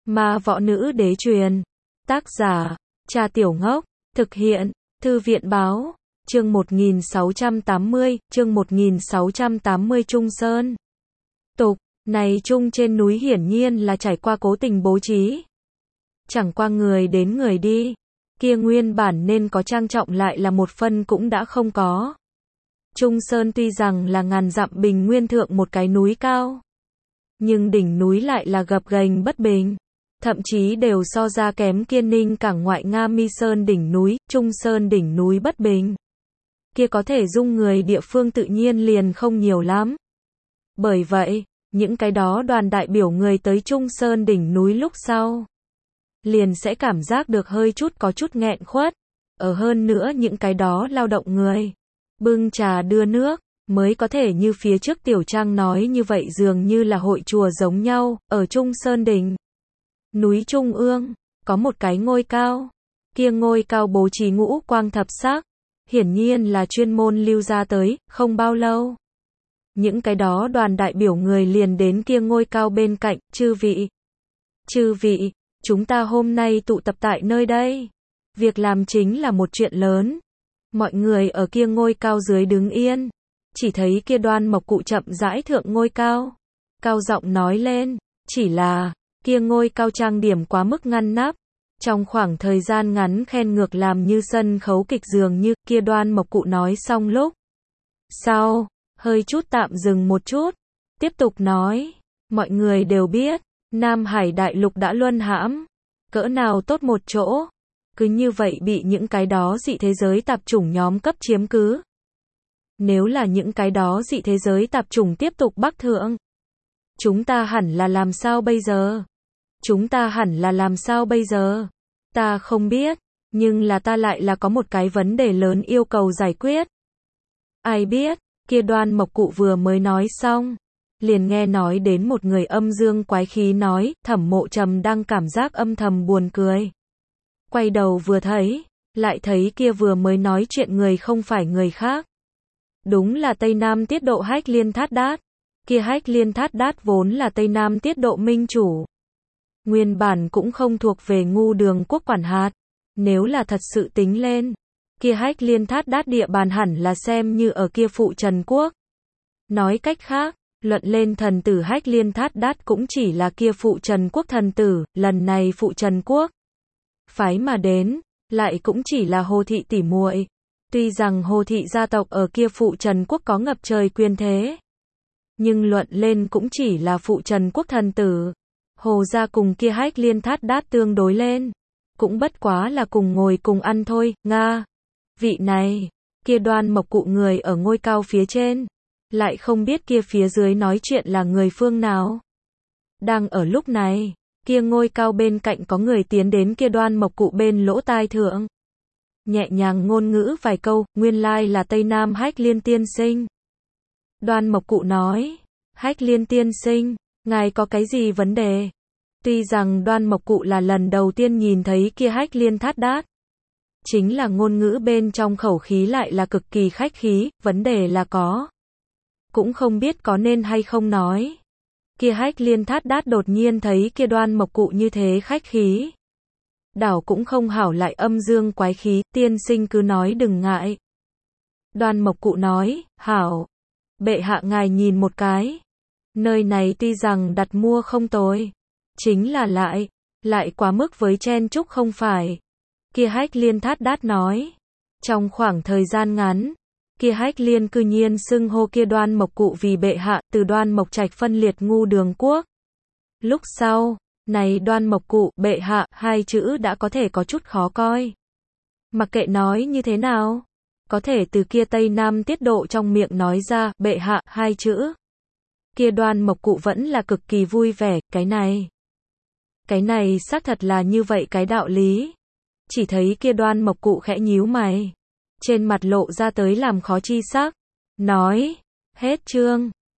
Ma Võ Nữ Đế truyền. Tác giả, Cha Tiểu Ngốc. Thực hiện, Thư viện Báo. Chương 1680, chương 1680 Trung Sơn. Tục, này Trung trên núi hiển nhiên là trải qua cố tình bố trí. Chẳng qua người đến người đi. Kia nguyên bản nên có trang trọng lại là một phân cũng đã không có. Trung Sơn tuy rằng là ngàn dặm bình nguyên thượng một cái núi cao, nhưng đỉnh núi lại là gập ghềnh bất bình, thậm chí đều so ra kém kia Ninh Cảng ngoại Nga Mi Sơn đỉnh núi, Trung Sơn đỉnh núi bất bình. Kia có thể dung người địa phương tự nhiên liền không nhiều lắm. Bởi vậy, những cái đó đoàn đại biểu người tới Trung Sơn đỉnh núi lúc sau, liền sẽ cảm giác được hơi chút có chút nghẹn khuất. Ở hơn nữa những cái đó lao động người, bưng trà đưa nước, mới có thể như phía trước Tiểu Trang nói như vậy dường như là hội chùa giống nhau, ở Trung Sơn đỉnh. Núi Trung ương, có một cái ngôi cao. Kia ngôi cao bố trí ngũ quang thập sắc, hiển nhiên là chuyên môn lưu ra tới, không bao lâu. Những cái đó đoàn đại biểu người liền đến kia ngôi cao bên cạnh, chư vị, chúng ta hôm nay tụ tập tại nơi đây. Việc làm chính là một chuyện lớn. Mọi người ở kia ngôi cao dưới đứng yên. Chỉ thấy kia Đoan Mộc Cụ chậm rãi thượng ngôi cao. Cao giọng nói lên, chỉ là, kia ngôi cao trang điểm quá mức ngăn nắp. Trong khoảng thời gian ngắn khen ngược làm như sân khấu kịch dường như, kia Đoan Mộc Cụ nói xong lúc sau, hơi chút tạm dừng một chút. Tiếp tục nói, mọi người đều biết, Nam Hải Đại Lục đã luân hãm. Cỡ nào tốt một chỗ. Cứ như vậy bị những cái đó dị thế giới tạp chủng nhóm cấp chiếm cứ. Nếu là những cái đó dị thế giới tạp chủng tiếp tục bắc thượng, chúng ta hẳn là làm sao bây giờ? Ta không biết, nhưng là ta lại là có một cái vấn đề lớn yêu cầu giải quyết. Ai biết, kia Đoan Mộc Cụ vừa mới nói xong, liền nghe nói đến một người âm dương quái khí nói, Thẩm Mộ Trầm đang cảm giác âm thầm buồn cười. Quay đầu vừa thấy, lại thấy kia vừa mới nói chuyện người không phải người khác. Đúng là Tây Nam Tiết Độ Hách Liên Thát Đát. Kia Hách Liên Thát Đát vốn là Tây Nam Tiết Độ minh chủ. Nguyên bản cũng không thuộc về Ngu Đường quốc quản hạt. Nếu là thật sự tính lên, kia Hách Liên Thát Đát địa bàn hẳn là xem như ở kia Phụ Trần quốc. Nói cách khác, luận lên thần tử Hách Liên Thát Đát cũng chỉ là kia Phụ Trần quốc thần tử, lần này Phụ Trần quốc phái mà đến, lại cũng chỉ là Hồ thị tỷ muội. Tuy rằng Hồ thị gia tộc ở kia Phụ Trần quốc có ngập trời quyền thế, nhưng luận lên cũng chỉ là Phụ Trần quốc thần tử. Hồ gia cùng kia Hách Liên Thát Đát tương đối lên, cũng bất quá là cùng ngồi cùng ăn thôi. Nga, vị này, kia Đoan Mộc Cụ người ở ngôi cao phía trên, lại không biết kia phía dưới nói chuyện là người phương nào. Đang ở lúc này, kia ngôi cao bên cạnh có người tiến đến kia Đoan Mộc Cụ bên lỗ tai thượng. Nhẹ nhàng ngôn ngữ vài câu, nguyên lai là Tây Nam Hách Liên tiên sinh. Đoan Mộc Cụ nói, Hách Liên tiên sinh, ngài có cái gì vấn đề? Tuy rằng Đoan Mộc Cụ là lần đầu tiên nhìn thấy kia Hách Liên Thát Đát, chính là ngôn ngữ bên trong khẩu khí lại là cực kỳ khách khí, vấn đề là có. Cũng không biết có nên hay không nói. Kia Hách Liên Thát Đát đột nhiên thấy kia Đoan Mộc Cụ như thế khách khí. Đảo cũng không hảo lại âm dương quái khí, tiên sinh cứ nói đừng ngại. Đoan Mộc Cụ nói, hảo. Bệ hạ ngài nhìn một cái. Nơi này tuy rằng đặt mua không tồi, chính là lại quá mức với chen chúc không phải. Kia Hách Liên Thát Đát nói. Trong khoảng thời gian ngắn, kia Hách Liên cư nhiên xưng hô kia Đoan Mộc Cụ vì bệ hạ, từ Đoan Mộc Trạch phân liệt Ngu Đường quốc. Lúc sau, này Đoan Mộc Cụ, bệ hạ, hai chữ đã có thể có chút khó coi. Mặc kệ nói như thế nào, có thể từ kia Tây Nam Tiết Độ trong miệng nói ra, bệ hạ, hai chữ. Kia Đoan Mộc Cụ vẫn là cực kỳ vui vẻ, cái này xác thật là như vậy cái đạo lý. Chỉ thấy kia Đoan Mộc Cụ khẽ nhíu mày, trên mặt lộ ra tới làm khó chi sắc, nói, hết chương.